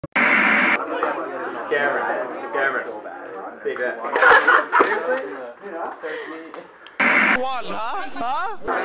Cameron. Take that. Seriously? What, huh?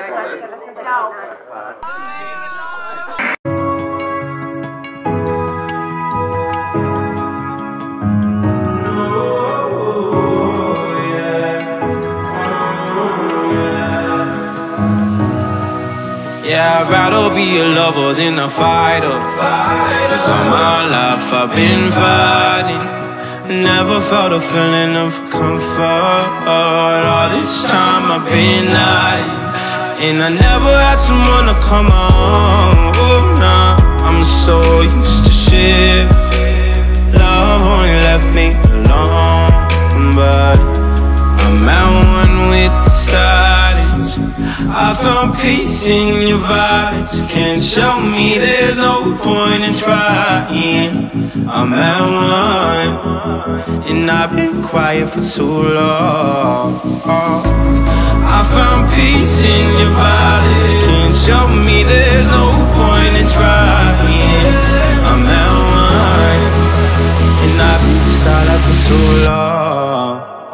Yeah, I'd rather be a lover than a fighter. Cause all my life I've been fighting. Never felt a feeling of comfort. All this time I've been hiding, and I never had someone to come on. Oh, nah, I'm so used to shit. Love only left me alone, but I'm at one with the silence. I found peace in your vibes. Can't show me there's no point in trying. I'm at one, and I've been quiet for too long. I found peace in your vibes. Can't show me there's no point in trying. I'm at one, and I've been silent for too long.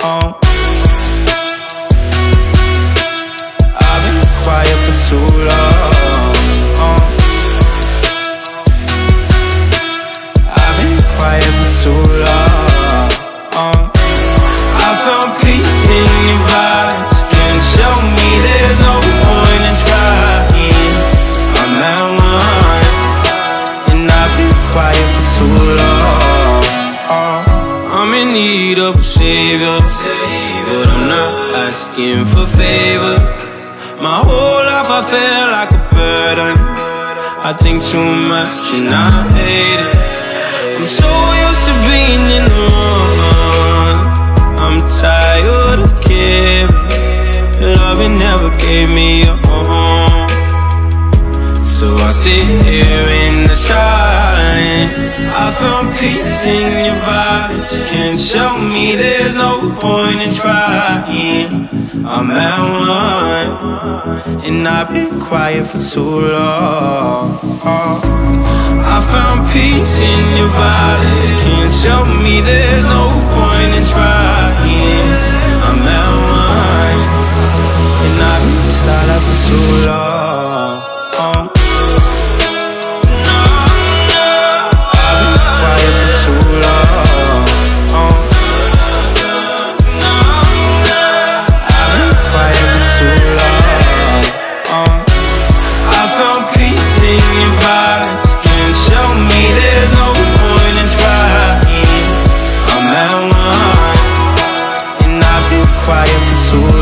Quiet for too long. I've been quiet for too long. I found peace in your vibes. Can't show me there's no point in trying. I'm at one, and I've been quiet for too long. I'm in need of a savior, but I'm not asking for favors. My whole life I feel like a burden. I think too much and I hate it. I'm so used to being in the wrong. I'm tired of caring. Loving never gave me a home. So I sit here in the silence. I found peace in your vibes. Can't show me there's no point in trying. I'm at one, and I've been quiet for too long. I found peace in your vibes. Can't show me there's no point in trying. I'm at one, and I've been silent for too long. I've been quiet for too long. Quiet for too long.